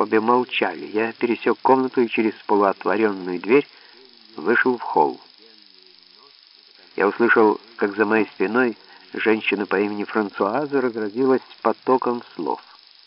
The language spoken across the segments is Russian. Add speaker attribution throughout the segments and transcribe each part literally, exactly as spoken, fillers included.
Speaker 1: Обе молчали. Я пересек комнату и через полуотворенную дверь вышел в холл. Я услышал, как за моей спиной женщина по имени Франсуаза разразилась потоком слов.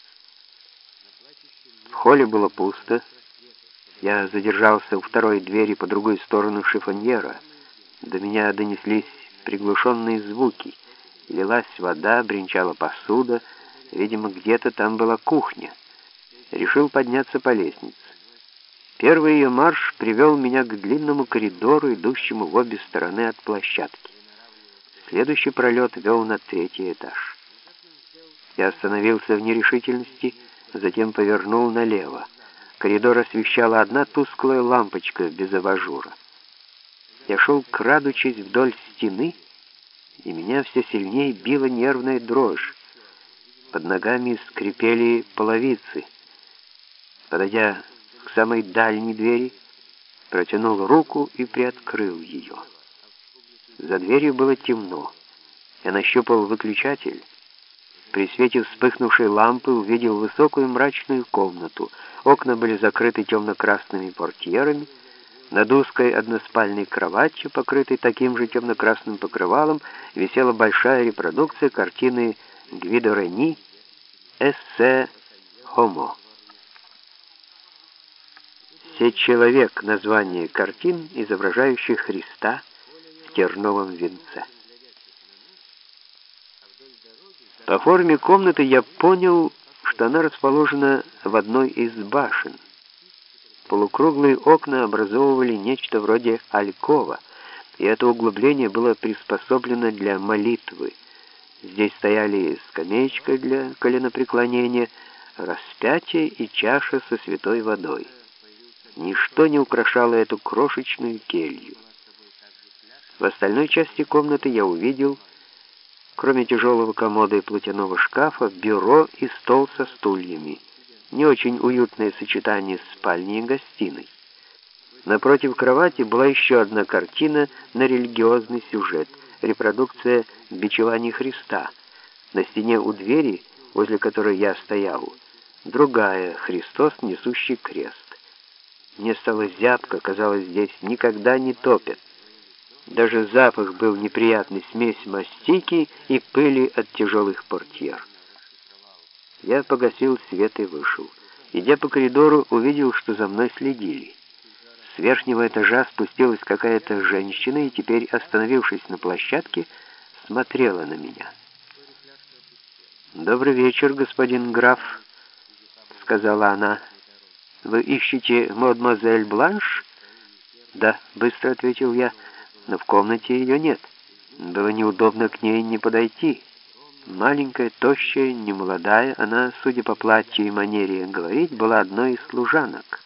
Speaker 1: В холле было пусто. Я задержался у второй двери по другую сторону шифоньера. До меня донеслись приглушенные звуки. Лилась вода, бренчала посуда. Видимо, где-то там была кухня. Решил подняться по лестнице. Первый ее марш привел меня к длинному коридору, идущему в обе стороны от площадки. Следующий пролет вел на третий этаж. Я остановился в нерешительности, затем повернул налево. Коридор освещала одна тусклая лампочка без абажура. Я шел, крадучись вдоль стены, и меня все сильнее била нервная дрожь. Под ногами скрипели половицы. Подойдя к самой дальней двери, протянул руку и приоткрыл ее. За дверью было темно. Я нащупал выключатель. При свете вспыхнувшей лампы увидел высокую мрачную комнату. Окна были закрыты темно-красными портьерами. Над узкой односпальной кроватью, покрытой таким же темно-красным покрывалом, висела большая репродукция картины Гвидо Рени «Эссе Хомо». «Человек» — название картин, изображающих Христа в терновом венце. По форме комнаты я понял, что она расположена в одной из башен. Полукруглые окна образовывали нечто вроде алькова, и это углубление было приспособлено для молитвы. Здесь стояли скамеечка для коленопреклонения, распятие и чаша со святой водой. Ничто не украшало эту крошечную келью. В остальной части комнаты я увидел, кроме тяжелого комода и платяного шкафа, бюро и стол со стульями. Не очень уютное сочетание спальни и гостиной. Напротив кровати была еще одна картина на религиозный сюжет, репродукция «Бичевания Христа». На стене у двери, возле которой я стоял, другая «Христос, несущий крест». Мне стало зябко, казалось, здесь никогда не топят. Даже запах был неприятный, смесь мастики и пыли от тяжелых портьер. Я погасил свет и вышел. Идя по коридору, увидел, что за мной следили. С верхнего этажа спустилась какая-то женщина и теперь, остановившись на площадке, смотрела на меня. «Добрый вечер, господин граф», — сказала она. «Вы ищете мадемуазель Бланш?» «Да», — быстро ответил я, — «но в комнате ее нет. Было неудобно к ней не подойти. Маленькая, тощая, немолодая, она, судя по платью и манере говорить, была одной из служанок».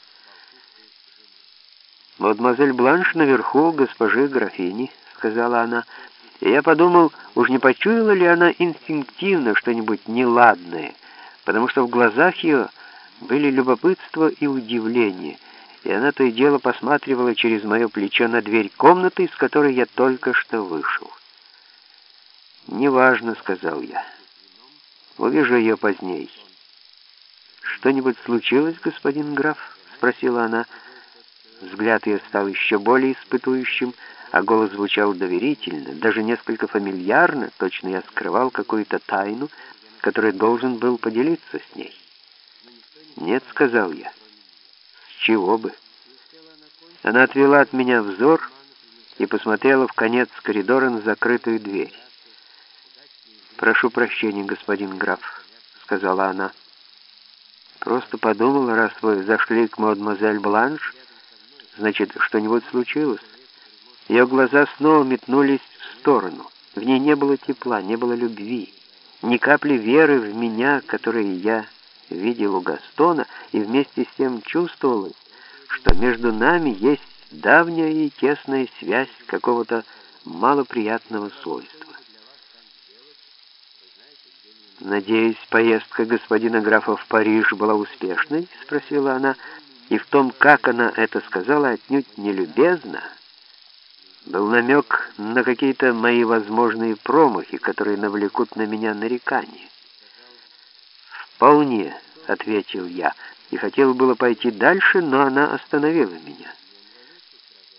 Speaker 1: «Мадемуазель Бланш наверху, госпожи графини», — сказала она. И я подумал, уж не почуяла ли она инстинктивно что-нибудь неладное, потому что в глазах ее были любопытство и удивление, и она то и дело посматривала через мое плечо на дверь комнаты, из которой я только что вышел. «Неважно», — сказал я. «Увижу ее поздней». «Что-нибудь случилось, господин граф?» — спросила она. Взгляд ее стал еще более испытующим, а голос звучал доверительно, даже несколько фамильярно, точно я скрывал какую-то тайну, которой должен был поделиться с ней. «Нет», — сказал я. «С чего бы?» Она отвела от меня взор и посмотрела в конец коридора на закрытую дверь. «Прошу прощения, господин граф», — сказала она. «Просто подумала, раз вы зашли к мадемуазель Бланш, значит, что-нибудь случилось». Ее глаза снова метнулись в сторону. В ней не было тепла, не было любви, ни капли веры в меня, которую я видел у Гастона, и вместе с тем чувствовалось, что между нами есть давняя и тесная связь какого-то малоприятного свойства. «Надеюсь, поездка господина графа в Париж была успешной?» — спросила она, и в том, как она это сказала, отнюдь не любезно, был намек на какие-то мои возможные промахи, которые навлекут на меня нарекания. «Вполне», — ответил я, и хотел было пойти дальше, но она остановила меня.